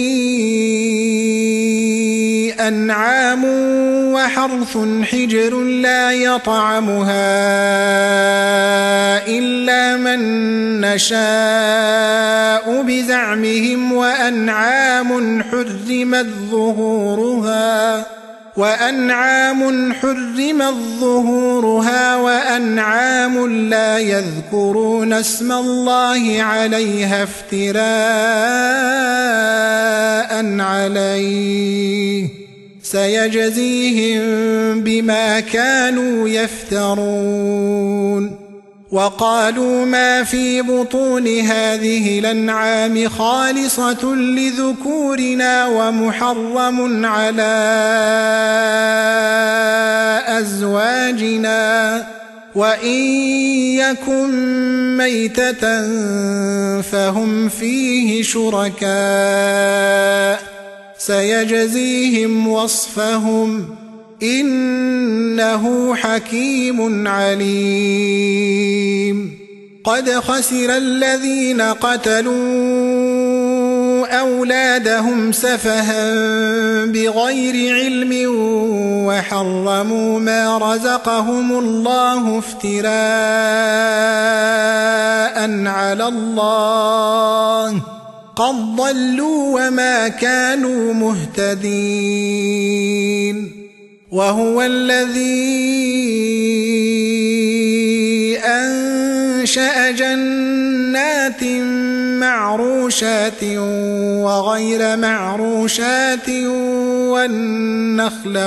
أنعام وحرث حجر لا يطعمها إلا من نشاء بزعمهم وأنعام حرمت ظهورها وأنعام لا يذكرون اسم الله عليها افتراء عليه سيجزيهم بما كانوا يفترون وقالوا ما في بطون هذه الأنعام خالصة لذكورنا ومحرم على أزواجنا وإن يكن ميتة فهم فيه شركاء سيجزيهم وصفهم إنه حكيم عليم قد خسر الذين قتلوا أولادهم سفها بغير علم وحرموا ما رزقهم الله افتراء على الله قد ضلوا وما كانوا مهتدين وهو الذي أنشأ جنات معروشات وغير معروشات والنخل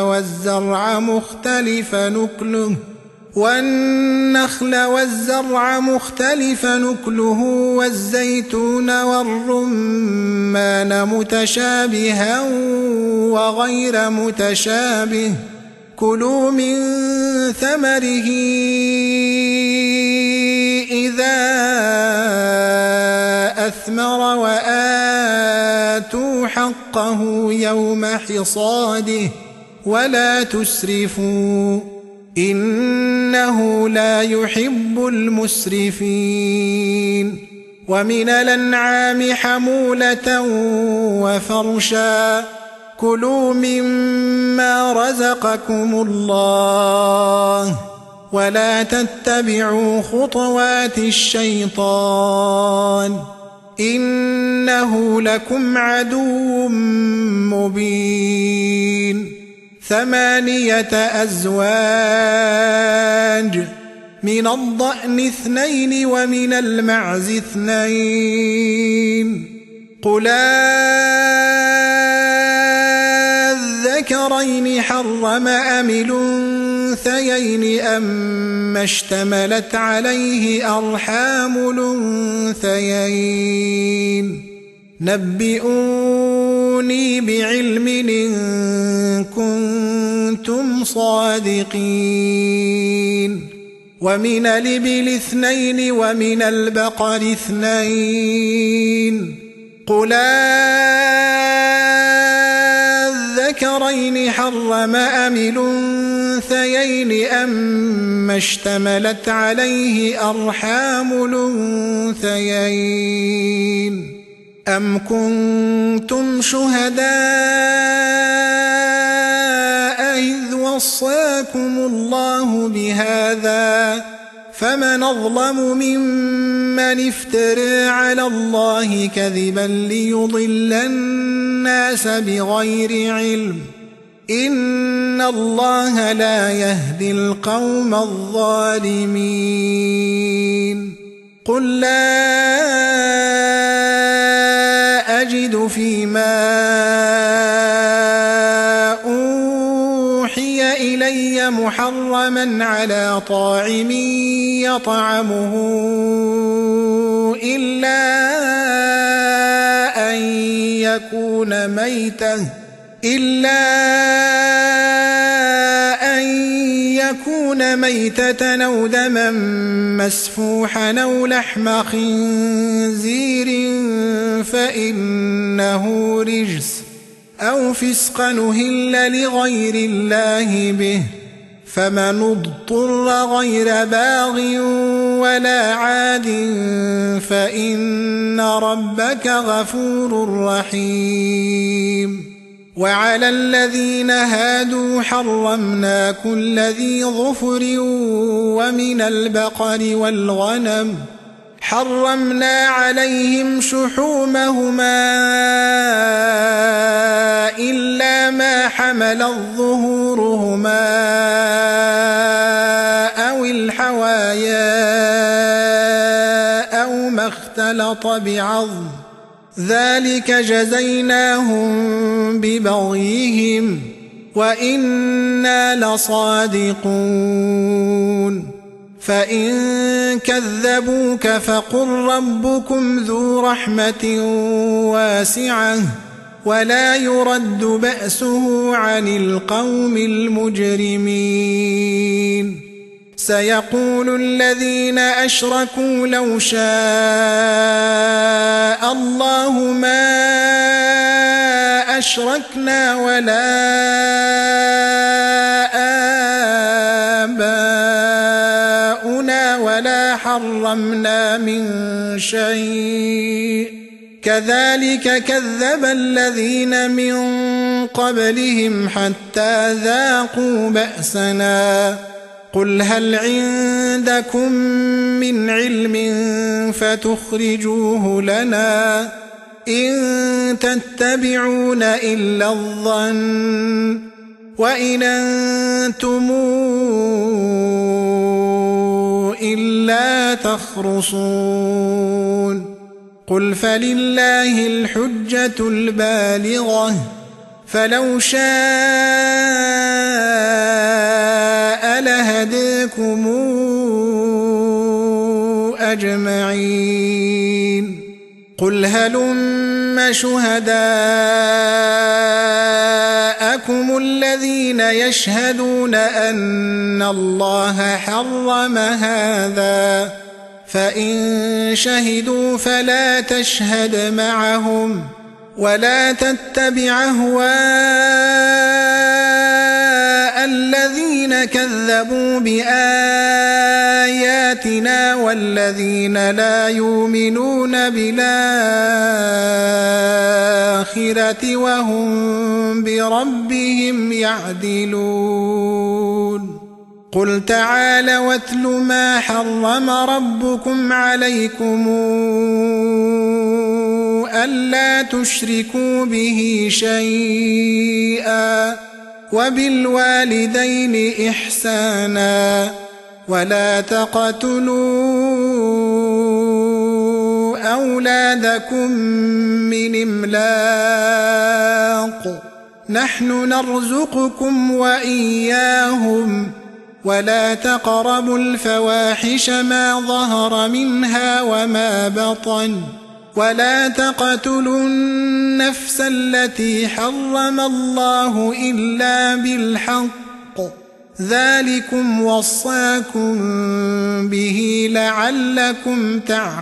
والزرع مختلف نكله والزيتون والرمان متشابها وغير متشابه كلوا من ثمره إذا أثمر وآتوا حقه يوم حصاده ولا تسرفوا إنه لا يحب المسرفين ومن الأنعام حمولة وفرشا كلوا مما رزقكم الله ولا تتبعوا خطوات الشيطان إنه لكم عدو مبين 8 أزواج من الضأن 2 ومن المعز 2 قل الذكرين حرم أم الأنثيين أما اشتملت عليه أرحام الأنثيين نبئوني بعلم إن كنتم صادقين ومن الإبل 2 ومن البقر 2 قل الذكرين حرم أم الأنثيين أما اشتملت عليه أرحام الأنثيين أم كنتم شهداء إذ وصاكم الله بهذا فمن أظلم ممن افترى على الله كذبا ليضل الناس بغير علم إن الله لا يهدي القوم الظالمين قل لا أجد فيما أوحي إلي محرما على طاعم يطعمه إلا أن يكون ميتة أو دما مسفوحا أو لحم خنزير فإنه رجس أو فسقا أهل لغير الله به فمن اضطر غير باغ ولا عاد فإن ربك غفور رحيم. وعلى الذين هادوا حرمنا كل ذي ظفر ومن البقر والغنم حرمنا عليهم شحومهما إلا ما حملت ظهورهما أو الحوايا أو ما اختلط بعظم ذلك جزيناهم ببغيهم وإنا لصادقون. فإن كذبوك فقل ربكم ذو رحمة واسعة ولا يرد بأسه عن القوم المجرمين. سيقول الذين أشركوا لو شاء الله ما أشركنا ولا آباؤنا ولا حرمنا من شيء كذلك كذب الذين من قبلهم حتى ذاقوا بأسنا. قل هل عندكم من علم فتخرجوه لنا إن تتبعون إلا الظن وإن أنتم إلا تخرصون. قل فلله الحجة البالغة فلو شاء لهداكم أجمعين. قل هلم شهداءكم الذين يشهدون أن الله حرم هذا فإن شهدوا فلا تشهد معهم ولا تتبع أهواء الذين كذبوا بآياتنا والذين لا يؤمنون بالآخرة وهم بربهم يعدلون. قل تعالوا واتل ما حرم ربكم عليكم ألا تشركوا به شيئا وبالوالدين إحسانا ولا تقتلوا أولادكم من إملاق نحن نرزقكم وإياهم ولا تقربوا الفواحش ما ظهر منها وما بطن ولا تقتلوا النفس التي حرم الله إلا بالحق ذلكم وصاكم به لعلكم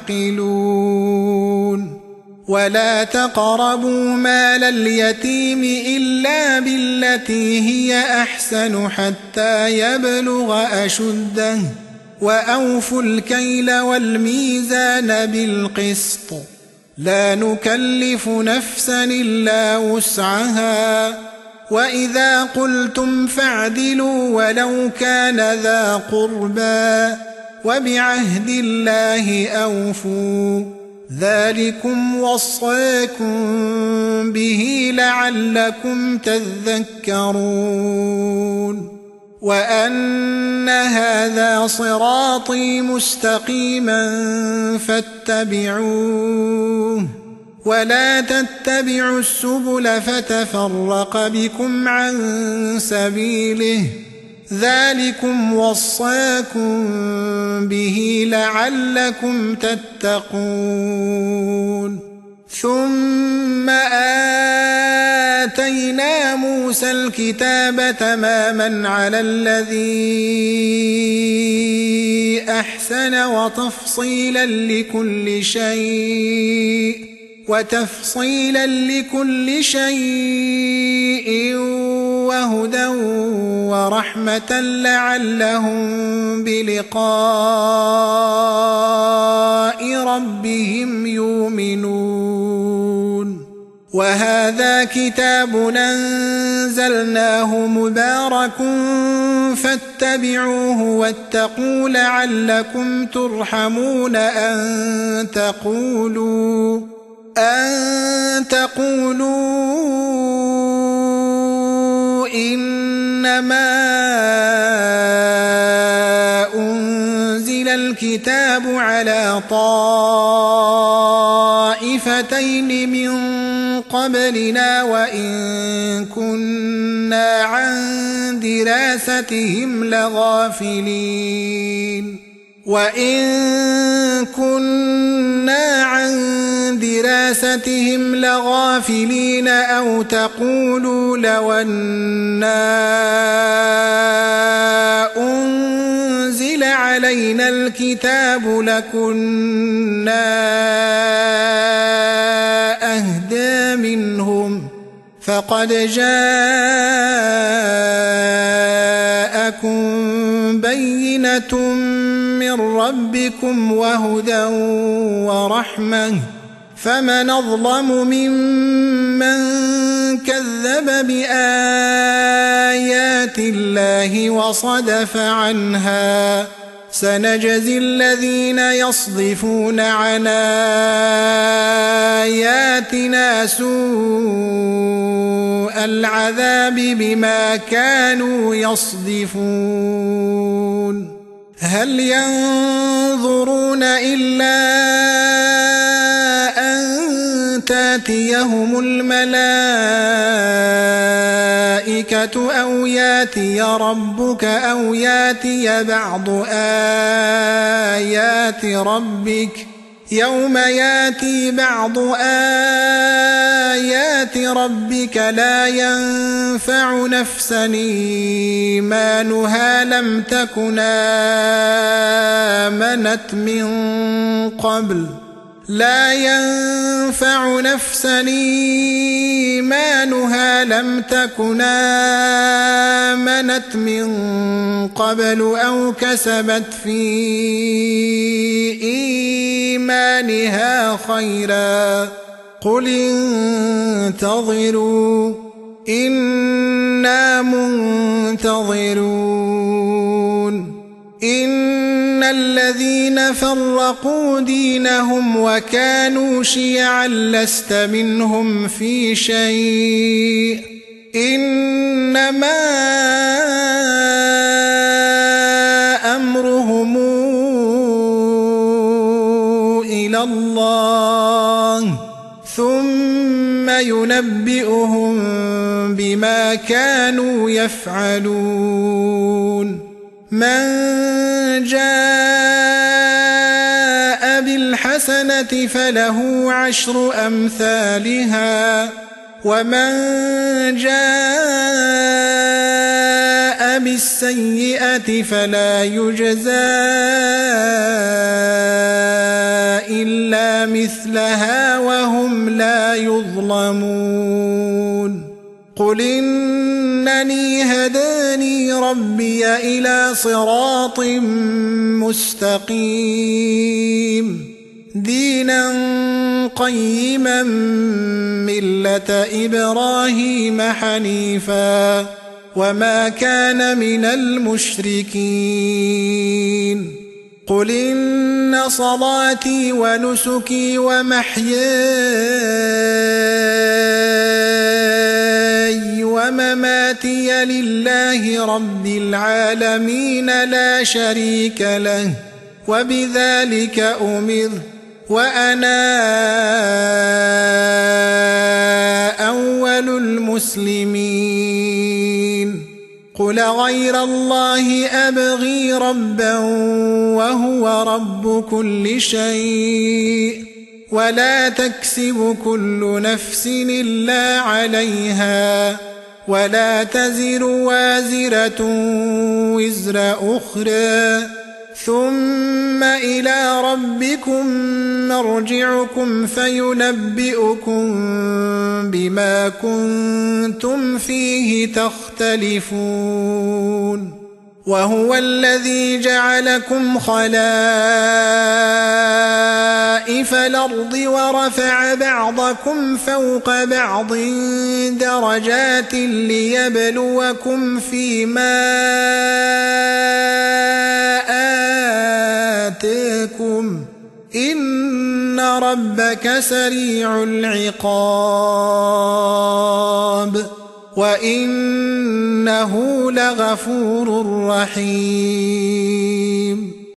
تعقلون. ولا تقربوا مال اليتيم إلا بالتي هي أحسن حتى يبلغ أشده وأوفوا الكيل والميزان بالقسط لا نكلف نفسا إلا وسعها وإذا قلتم فاعدلوا ولو كان ذا قربى وبعهد الله أوفوا ذلكم وصاكم به لعلكم تذكرون. وأن هذا صراطي مستقيما فاتبعوه ولا تتبعوا السبل فتفرق بكم عن سبيله ذلكم وصاكم به لعلكم تتقون ثم آتينا موسى الكتاب تماما على الذي أحسن وتفصيلا لكل شيء وهدى ورحمة لعلهم بلقاء ربهم يؤمنون وهذا كتاب أنزلناه مبارك فاتبعوه واتقوا لعلكم ترحمون أن تقولوا إنما أنزل الكتاب على طائفتين من قبلنا وإن كنا عن دراستهم لغافلين أو تقولوا لو أنا أنزل علينا الكتاب لكنا أهدى منهم فقد جاءكم بينة من ربكم وهدى ورحمة فمن أظلم ممن كذب بآيات الله وصدف عنها سنجزي الذين يصدفون عن آياتنا سوء العذاب بما كانوا يصدفون هل ينظرون إلا أن تاتيهم الملائكة أو ياتي ربك أو ياتي بعض آيات ربك يوم ياتي بعض آيات ربك لا ينفع نفسا إيمانها لم تكن آمنت من قبل أو كسبت في إيمانها خيرا قل انتظروا إنا منتظرون إن الذين فرقوا دينهم وكانوا شيعا لست منهم في شيء إنما أمرهم إلى الله ثم ينبئهم بما كانوا يفعلون من جاء بالحسنة فله 10 أمثالها ومن جاء بالسيئة فلا يجزى إلا مثلها وهم لا يظلمون قل إنني هداني ربي إلى صراط مستقيم دينا قيما ملة إبراهيم حنيفا وما كان من المشركين قل إن صلاتي ونسكي ومحياي ومماتي لله رب العالمين لا شريك له وبذلك أمرت وأنا أول المسلمين قل غير الله أبغي ربا وهو رب كل شيء ولا تكسب كل نفس إلا عليها ولا تزر وازرة وزر أخرى ثم إلى ربكم مرجعكم فينبئكم بما كنتم فيه تختلفون وهو الذي جعلكم خلائف الأرض ورفع بعضكم فوق بعض درجات ليبلوكم فيما آتاكم إن ربك سريع العقاب وإنه لغفور رحيم